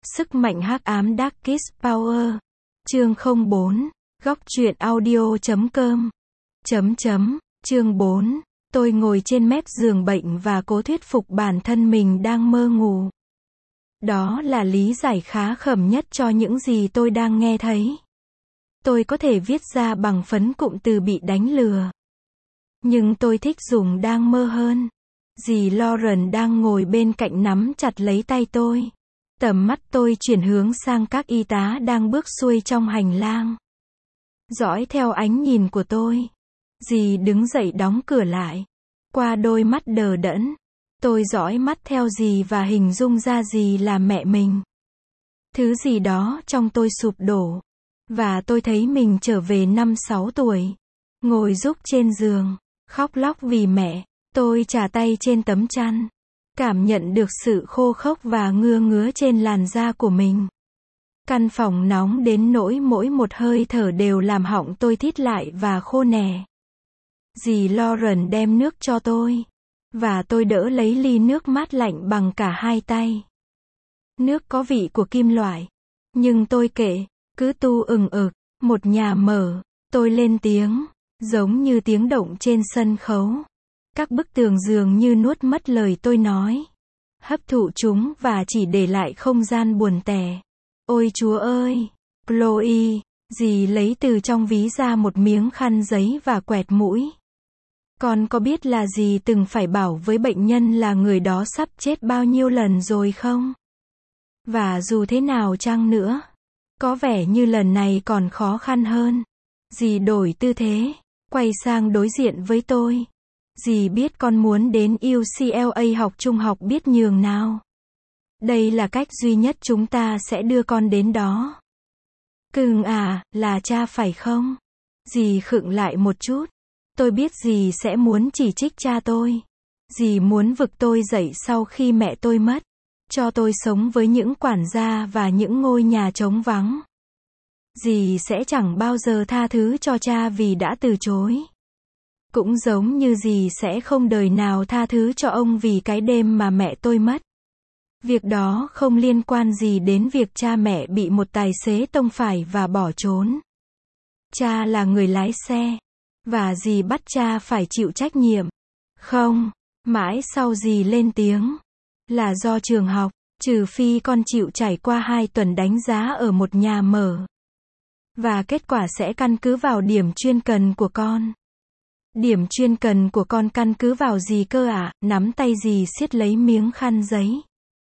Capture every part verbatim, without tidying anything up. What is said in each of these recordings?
Sức mạnh hắc ám Darkest Power. Chương không bốn. Góc truyện audio chấm com. Chấm chấm. Chương bốn. Tôi ngồi trên mép giường bệnh và cố thuyết phục bản thân mình đang mơ ngủ. Đó là lý giải khá khẩm nhất cho những gì tôi đang nghe thấy. Tôi có thể viết ra bằng phấn cụm từ bị đánh lừa. Nhưng tôi thích dùng đang mơ hơn. Dì Lauren đang ngồi bên cạnh nắm chặt lấy tay tôi. Tầm mắt tôi chuyển hướng sang các y tá đang bước xuôi trong hành lang. Dõi theo ánh nhìn của tôi. Dì đứng dậy đóng cửa lại. Qua đôi mắt đờ đẫn, tôi dõi mắt theo dì và hình dung ra dì là mẹ mình. Thứ gì đó trong tôi sụp đổ. Và tôi thấy mình trở về năm sáu tuổi. Ngồi rúc trên giường, khóc lóc vì mẹ. Tôi chà tay trên tấm chăn. Cảm nhận được sự khô khốc và ngưa ngứa trên làn da của mình. Căn phòng nóng đến nỗi mỗi một hơi thở đều làm họng tôi thít lại và khô nẻ. Dì Lauren đem nước cho tôi. Và tôi đỡ lấy ly nước mát lạnh bằng cả hai tay. Nước có vị của kim loại. Nhưng tôi kệ, cứ tu ừng ực. Một nhà mở, tôi lên tiếng, giống như tiếng động trên sân khấu. Các bức tường dường như nuốt mất lời tôi nói. Hấp thụ chúng và chỉ để lại không gian buồn tẻ. Ôi Chúa ơi! Chloe! Dì lấy từ trong ví ra một miếng khăn giấy và quẹt mũi. Con có biết là dì từng phải bảo với bệnh nhân là người đó sắp chết bao nhiêu lần rồi không? Và dù thế nào chăng nữa, có vẻ như lần này còn khó khăn hơn. Dì đổi tư thế, quay sang đối diện với tôi. Dì biết con muốn đến u xê lờ a học trung học biết nhường nào. Đây là cách duy nhất chúng ta sẽ đưa con đến đó. Cưng à, là cha phải không? Dì khựng lại một chút. Tôi biết dì sẽ muốn chỉ trích cha tôi. Dì muốn vực tôi dậy sau khi mẹ tôi mất. Cho tôi sống với những quản gia và những ngôi nhà trống vắng. Dì sẽ chẳng bao giờ tha thứ cho cha vì đã từ chối. Cũng giống như dì sẽ không đời nào tha thứ cho ông vì cái đêm mà mẹ tôi mất. Việc đó không liên quan gì đến việc cha mẹ bị một tài xế tông phải và bỏ trốn. Cha là người lái xe. Và dì bắt cha phải chịu trách nhiệm. Không, mãi sau dì lên tiếng. Là do trường học, trừ phi con chịu trải qua hai tuần đánh giá ở một nhà mở. Và kết quả sẽ căn cứ vào điểm chuyên cần của con. Điểm chuyên cần của con căn cứ vào gì cơ ạ? À? Nắm tay dì siết lấy miếng khăn giấy.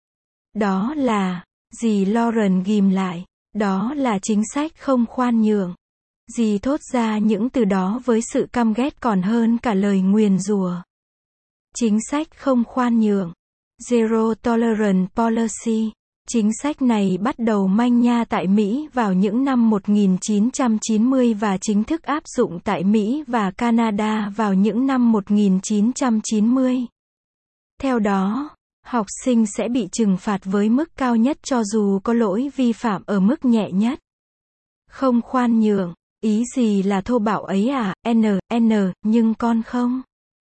Đó là, dì Lauren ghim lại. Đó là chính sách không khoan nhượng. Dì thốt ra những từ đó với sự căm ghét còn hơn cả lời nguyền rủa. Chính sách không khoan nhượng. Zero Tolerance Policy. Chính sách này bắt đầu manh nha tại Mỹ vào những năm một nghìn chín trăm chín mươi và chính thức áp dụng tại Mỹ và Canada vào những năm một nghìn chín trăm chín mươi. Theo đó, học sinh sẽ bị trừng phạt với mức cao nhất cho dù có lỗi vi phạm ở mức nhẹ nhất. Không khoan nhượng. Ý gì là thô bạo ấy à? N, N, nhưng con không.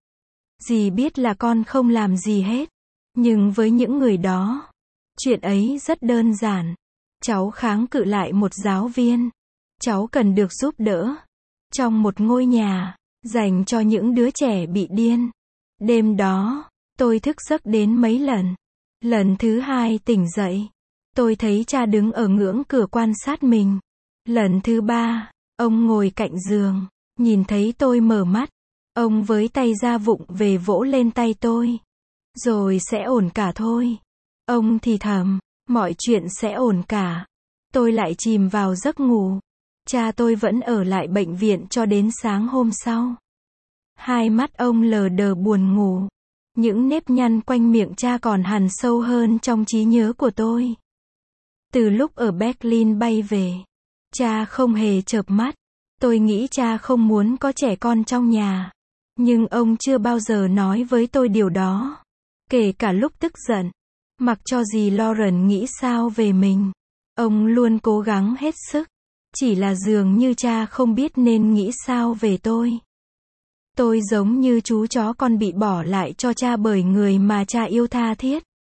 Dì biết là con không làm gì hết. Nhưng với những người đó, chuyện ấy rất đơn giản. Cháu kháng cự lại một giáo viên. Cháu cần được giúp đỡ. Trong một ngôi nhà, dành cho những đứa trẻ bị điên. Đêm đó, tôi thức giấc đến mấy lần. Lần thứ hai tỉnh dậy, tôi thấy cha đứng ở ngưỡng cửa quan sát mình. Lần thứ ba, ông ngồi cạnh giường, nhìn thấy tôi mở mắt. Ông với tay ra vụng về vỗ lên tay tôi. Rồi sẽ ổn cả thôi. Ông thì thầm, mọi chuyện sẽ ổn cả. Tôi lại chìm vào giấc ngủ. Cha tôi vẫn ở lại bệnh viện cho đến sáng hôm sau. Hai mắt ông lờ đờ buồn ngủ. Những nếp nhăn quanh miệng cha còn hằn sâu hơn trong trí nhớ của tôi. Từ lúc ở Berlin bay về, cha không hề chợp mắt. Tôi nghĩ cha không muốn có trẻ con trong nhà. Nhưng ông chưa bao giờ nói với tôi điều đó. Kể cả lúc tức giận. Mặc cho dì Lauren nghĩ sao về mình. Ông luôn cố gắng hết sức. Chỉ là dường như cha không biết nên nghĩ sao về tôi. Tôi giống như chú chó con bị bỏ lại cho cha bởi người mà cha yêu tha thiết.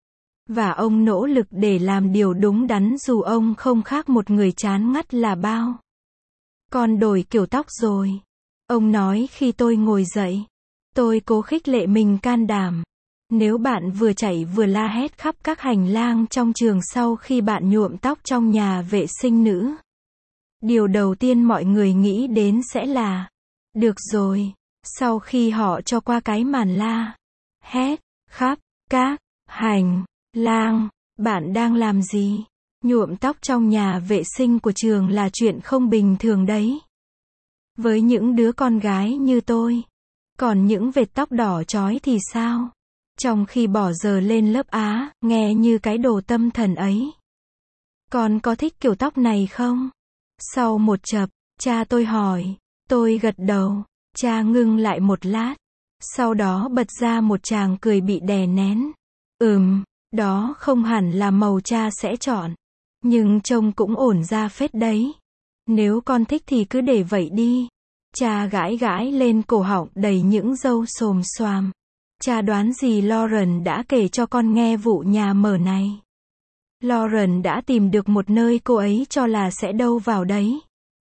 Và ông nỗ lực để làm điều đúng đắn dù ông không khác một người chán ngắt là bao. Con đổi kiểu tóc rồi. Ông nói khi tôi ngồi dậy. Tôi cố khích lệ mình can đảm. Nếu bạn vừa chạy vừa la hét khắp các hành lang trong trường sau khi bạn nhuộm tóc trong nhà vệ sinh nữ, điều đầu tiên mọi người nghĩ đến sẽ là, được rồi, sau khi họ cho qua cái màn la hét khắp các hành lang, bạn đang làm gì? Nhuộm tóc trong nhà vệ sinh của trường là chuyện không bình thường đấy. Với những đứa con gái như tôi. Còn những vệt tóc đỏ chói thì sao? Trong khi bỏ giờ lên lớp Á, nghe như cái đồ tâm thần ấy. Con có thích kiểu tóc này không? Sau một chập, cha tôi hỏi. Tôi gật đầu. Cha ngưng lại một lát. Sau đó bật ra một tràng cười bị đè nén. Ừm, đó không hẳn là màu cha sẽ chọn. Nhưng trông cũng ổn ra phết đấy. Nếu con thích thì cứ để vậy đi. Cha gãi gãi lên cổ họng đầy những râu xồm xoàm. Cha đoán gì Lauren đã kể cho con nghe vụ nhà mở này? Lauren đã tìm được một nơi cô ấy cho là sẽ đâu vào đấy.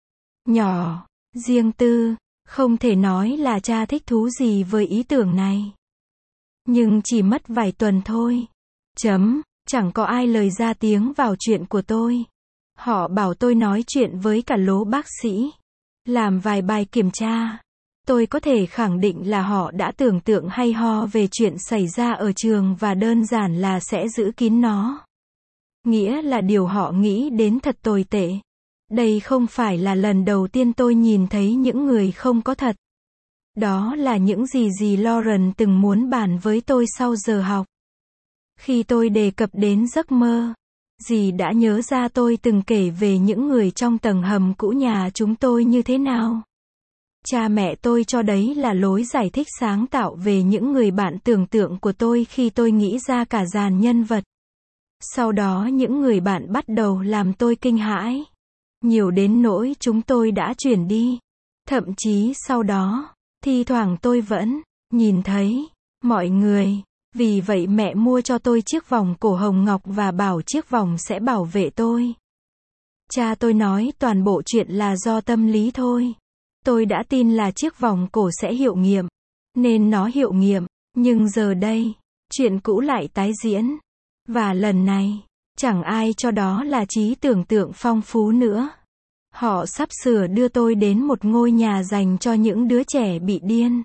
Nhỏ, riêng tư, không thể nói là cha thích thú gì với ý tưởng này. Nhưng chỉ mất vài tuần thôi. Chấm, chẳng có ai lời ra tiếng vào chuyện của tôi. Họ bảo tôi nói chuyện với cả lố bác sĩ. Làm vài bài kiểm tra. Tôi có thể khẳng định là họ đã tưởng tượng hay ho về chuyện xảy ra ở trường và đơn giản là sẽ giữ kín nó. Nghĩa là điều họ nghĩ đến thật tồi tệ. Đây không phải là lần đầu tiên tôi nhìn thấy những người không có thật. Đó là những gì gì Lauren từng muốn bàn với tôi sau giờ học. Khi tôi đề cập đến giấc mơ, dì đã nhớ ra tôi từng kể về những người trong tầng hầm cũ nhà chúng tôi như thế nào. Cha mẹ tôi cho đấy là lối giải thích sáng tạo về những người bạn tưởng tượng của tôi khi tôi nghĩ ra cả dàn nhân vật. Sau đó những người bạn bắt đầu làm tôi kinh hãi. Nhiều đến nỗi chúng tôi đã chuyển đi. Thậm chí sau đó, thi thoảng tôi vẫn nhìn thấy mọi người. Vì vậy mẹ mua cho tôi chiếc vòng cổ hồng ngọc và bảo chiếc vòng sẽ bảo vệ tôi. Cha tôi nói toàn bộ chuyện là do tâm lý thôi. Tôi đã tin là chiếc vòng cổ sẽ hiệu nghiệm. Nên nó hiệu nghiệm. Nhưng giờ đây, chuyện cũ lại tái diễn. Và lần này, chẳng ai cho đó là trí tưởng tượng phong phú nữa. Họ sắp sửa đưa tôi đến một ngôi nhà dành cho những đứa trẻ bị điên.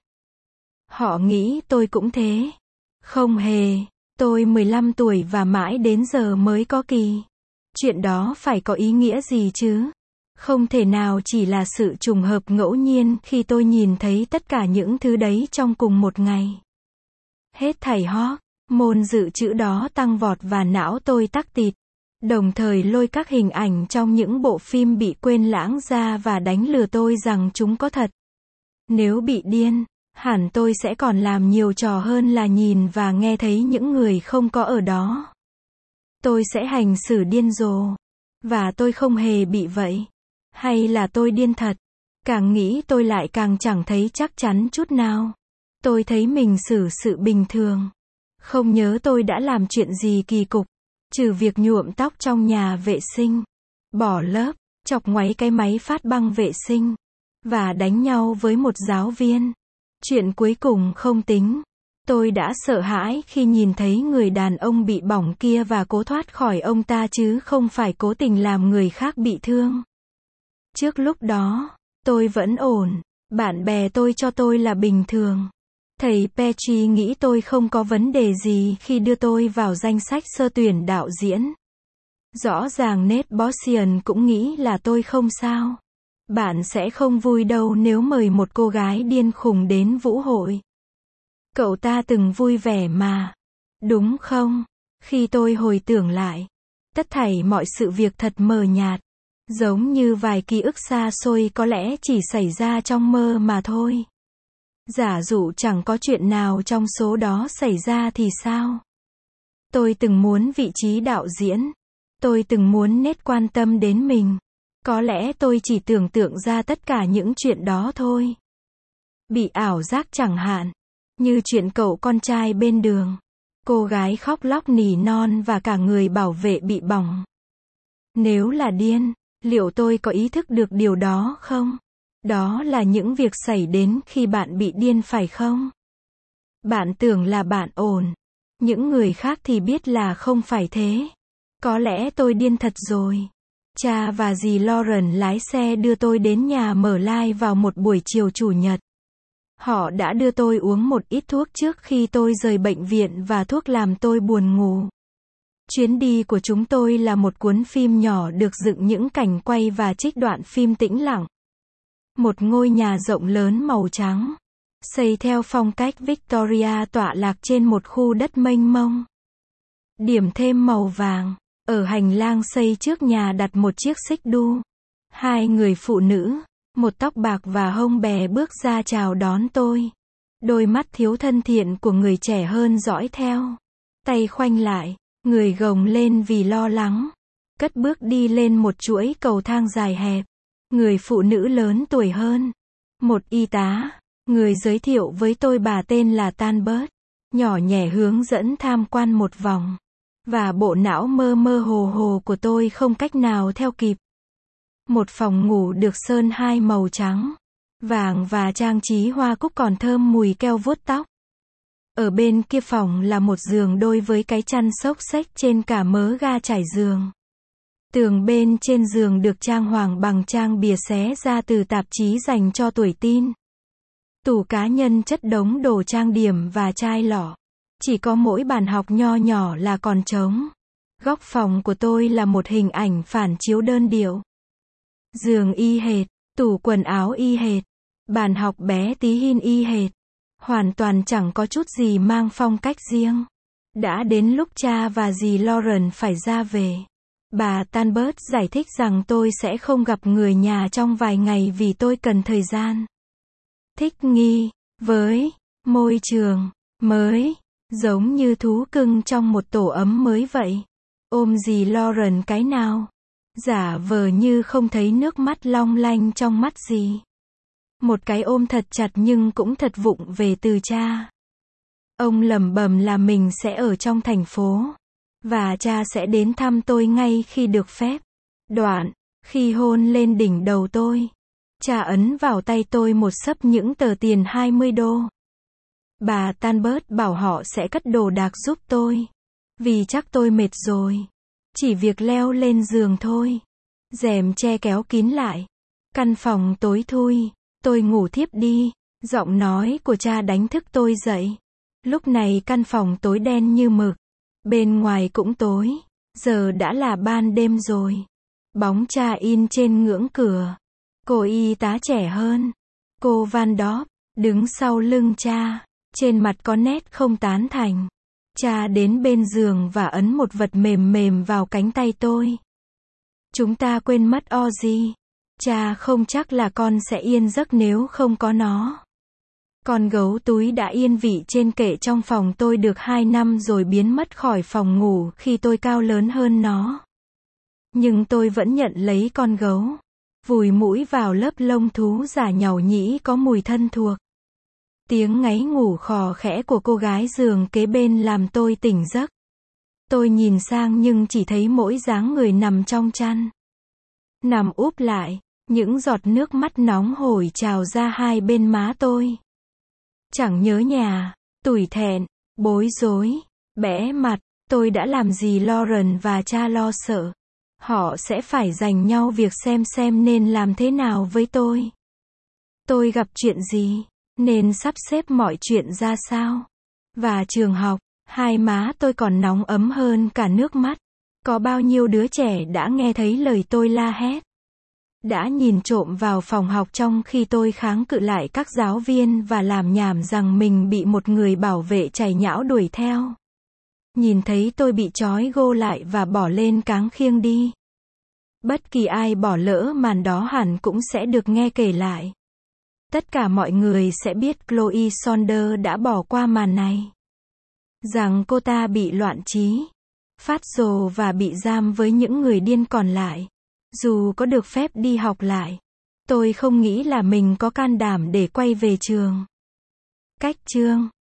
Họ nghĩ tôi cũng thế. Không hề. Tôi mười lăm tuổi và mãi đến giờ mới có kỳ. Chuyện đó phải có ý nghĩa gì chứ? Không thể nào chỉ là sự trùng hợp ngẫu nhiên khi tôi nhìn thấy tất cả những thứ đấy trong cùng một ngày. Hết thảy hóc, môn dự trữ đó tăng vọt và não tôi tắc tịt. Đồng thời lôi các hình ảnh trong những bộ phim bị quên lãng ra và đánh lừa tôi rằng chúng có thật. Nếu bị điên, hẳn tôi sẽ còn làm nhiều trò hơn là nhìn và nghe thấy những người không có ở đó. Tôi sẽ hành xử điên rồ. Và tôi không hề bị vậy. Hay là tôi điên thật? Càng nghĩ tôi lại càng chẳng thấy chắc chắn chút nào. Tôi thấy mình xử sự bình thường. Không nhớ tôi đã làm chuyện gì kỳ cục. Trừ việc nhuộm tóc trong nhà vệ sinh. Bỏ lớp, chọc ngoáy cái máy phát băng vệ sinh. Và đánh nhau với một giáo viên. Chuyện cuối cùng không tính. Tôi đã sợ hãi khi nhìn thấy người đàn ông bị bỏng kia và cố thoát khỏi ông ta chứ không phải cố tình làm người khác bị thương. Trước lúc đó, tôi vẫn ổn. Bạn bè tôi cho tôi là bình thường. Thầy Petri nghĩ tôi không có vấn đề gì khi đưa tôi vào danh sách sơ tuyển đạo diễn. Rõ ràng Ned Bossian cũng nghĩ là tôi không sao. Bạn sẽ không vui đâu nếu mời một cô gái điên khùng đến vũ hội. Cậu ta từng vui vẻ mà. Đúng không? Khi tôi hồi tưởng lại, tất thảy mọi sự việc thật mờ nhạt. Giống như vài ký ức xa xôi có lẽ chỉ xảy ra trong mơ mà thôi. Giả dụ chẳng có chuyện nào trong số đó xảy ra thì sao? Tôi từng muốn vị trí đạo diễn. Tôi từng muốn Ned quan tâm đến mình. Có lẽ tôi chỉ tưởng tượng ra tất cả những chuyện đó thôi. Bị ảo giác chẳng hạn. Như chuyện cậu con trai bên đường. Cô gái khóc lóc nỉ non và cả người bảo vệ bị bỏng. Nếu là điên, liệu tôi có ý thức được điều đó không? Đó là những việc xảy đến khi bạn bị điên phải không? Bạn tưởng là bạn ổn. Những người khác thì biết là không phải thế. Có lẽ tôi điên thật rồi. Cha và dì Lauren lái xe đưa tôi đến nhà mở lai vào một buổi chiều chủ nhật. Họ đã đưa tôi uống một ít thuốc trước khi tôi rời bệnh viện và thuốc làm tôi buồn ngủ. Chuyến đi của chúng tôi là một cuốn phim nhỏ được dựng những cảnh quay và trích đoạn phim tĩnh lặng. Một ngôi nhà rộng lớn màu trắng, xây theo phong cách Victoria tọa lạc trên một khu đất mênh mông. Điểm thêm màu vàng, ở hành lang xây trước nhà đặt một chiếc xích đu. Hai người phụ nữ, một tóc bạc và hông bè bước ra chào đón tôi. Đôi mắt thiếu thân thiện của người trẻ hơn dõi theo. Tay khoanh lại, người gồng lên vì lo lắng. Cất bước đi lên một chuỗi cầu thang dài hẹp. Người phụ nữ lớn tuổi hơn, một y tá, người giới thiệu với tôi bà tên là Tanbert, nhỏ nhẹ hướng dẫn tham quan một vòng. Và bộ não mơ mơ hồ hồ của tôi không cách nào theo kịp. Một phòng ngủ được sơn hai màu trắng, vàng và trang trí hoa cúc còn thơm mùi keo vuốt tóc. Ở bên kia phòng là một giường đôi với cái chăn xốc xếch trên cả mớ ga trải giường. Tường bên trên giường được trang hoàng bằng trang bìa xé ra từ tạp chí dành cho tuổi teen. Tủ cá nhân chất đống đồ trang điểm và chai lọ. Chỉ có mỗi bàn học nho nhỏ là còn trống. Góc phòng của tôi là một hình ảnh phản chiếu đơn điệu. Giường y hệt, tủ quần áo y hệt, bàn học bé tí hin y hệt. Hoàn toàn chẳng có chút gì mang phong cách riêng. Đã đến lúc cha và dì Lauren phải ra về. Bà Tanbert giải thích rằng tôi sẽ không gặp người nhà trong vài ngày vì tôi cần thời gian thích nghi với môi trường mới, giống như thú cưng trong một tổ ấm mới vậy. Ôm dì Lauren cái nào. Giả vờ như không thấy nước mắt long lanh trong mắt dì. Một cái ôm thật chặt nhưng cũng thật vụng về từ cha. Ông lẩm bẩm là mình sẽ ở trong thành phố. Và cha sẽ đến thăm tôi ngay khi được phép. Đoạn, khi hôn lên đỉnh đầu tôi, cha ấn vào tay tôi một xấp những tờ tiền hai mươi đô. Bà Tanbert bảo họ sẽ cất đồ đạc giúp tôi. Vì chắc tôi mệt rồi. Chỉ việc leo lên giường thôi. Rèm che kéo kín lại. Căn phòng tối thui. Tôi ngủ thiếp đi. Giọng nói của cha đánh thức tôi dậy. Lúc này căn phòng tối đen như mực. Bên ngoài cũng tối. Giờ đã là ban đêm rồi. Bóng cha in trên ngưỡng cửa. Cô y tá trẻ hơn. Cô Van Dop, đứng sau lưng cha. Trên mặt có nét không tán thành. Cha đến bên giường và ấn một vật mềm mềm vào cánh tay tôi. Chúng ta quên mất Ozzy. Cha không chắc là con sẽ yên giấc nếu không có nó. Con gấu túi đã yên vị trên kệ trong phòng tôi được hai năm rồi biến mất khỏi phòng ngủ khi tôi cao lớn hơn nó. Nhưng tôi vẫn nhận lấy con gấu. Vùi mũi vào lớp lông thú giả nhàu nhĩ có mùi thân thuộc. Tiếng ngáy ngủ khò khẽ của cô gái giường kế bên làm tôi tỉnh giấc. Tôi nhìn sang nhưng chỉ thấy mỗi dáng người nằm trong chăn. Nằm úp lại, những giọt nước mắt nóng hổi trào ra hai bên má tôi. Chẳng nhớ nhà, tủi thẹn, bối rối, bẽ mặt, tôi đã làm gì Lauren và cha lo sợ. Họ sẽ phải giành nhau việc xem xem nên làm thế nào với tôi. Tôi gặp chuyện gì, nên sắp xếp mọi chuyện ra sao. Và trường học, hai má tôi còn nóng ấm hơn cả nước mắt. Có bao nhiêu đứa trẻ đã nghe thấy lời tôi la hét. Đã nhìn trộm vào phòng học trong khi tôi kháng cự lại các giáo viên và làm nhảm rằng mình bị một người bảo vệ chảy nhão đuổi theo. Nhìn thấy tôi bị trói gô lại và bỏ lên cáng khiêng đi. Bất kỳ ai bỏ lỡ màn đó hẳn cũng sẽ được nghe kể lại. Tất cả mọi người sẽ biết Chloe Saunders đã bỏ qua màn này. Rằng cô ta bị loạn trí, phát rồ và bị giam với những người điên còn lại. Dù có được phép đi học lại, tôi không nghĩ là mình có can đảm để quay về trường. Cách chương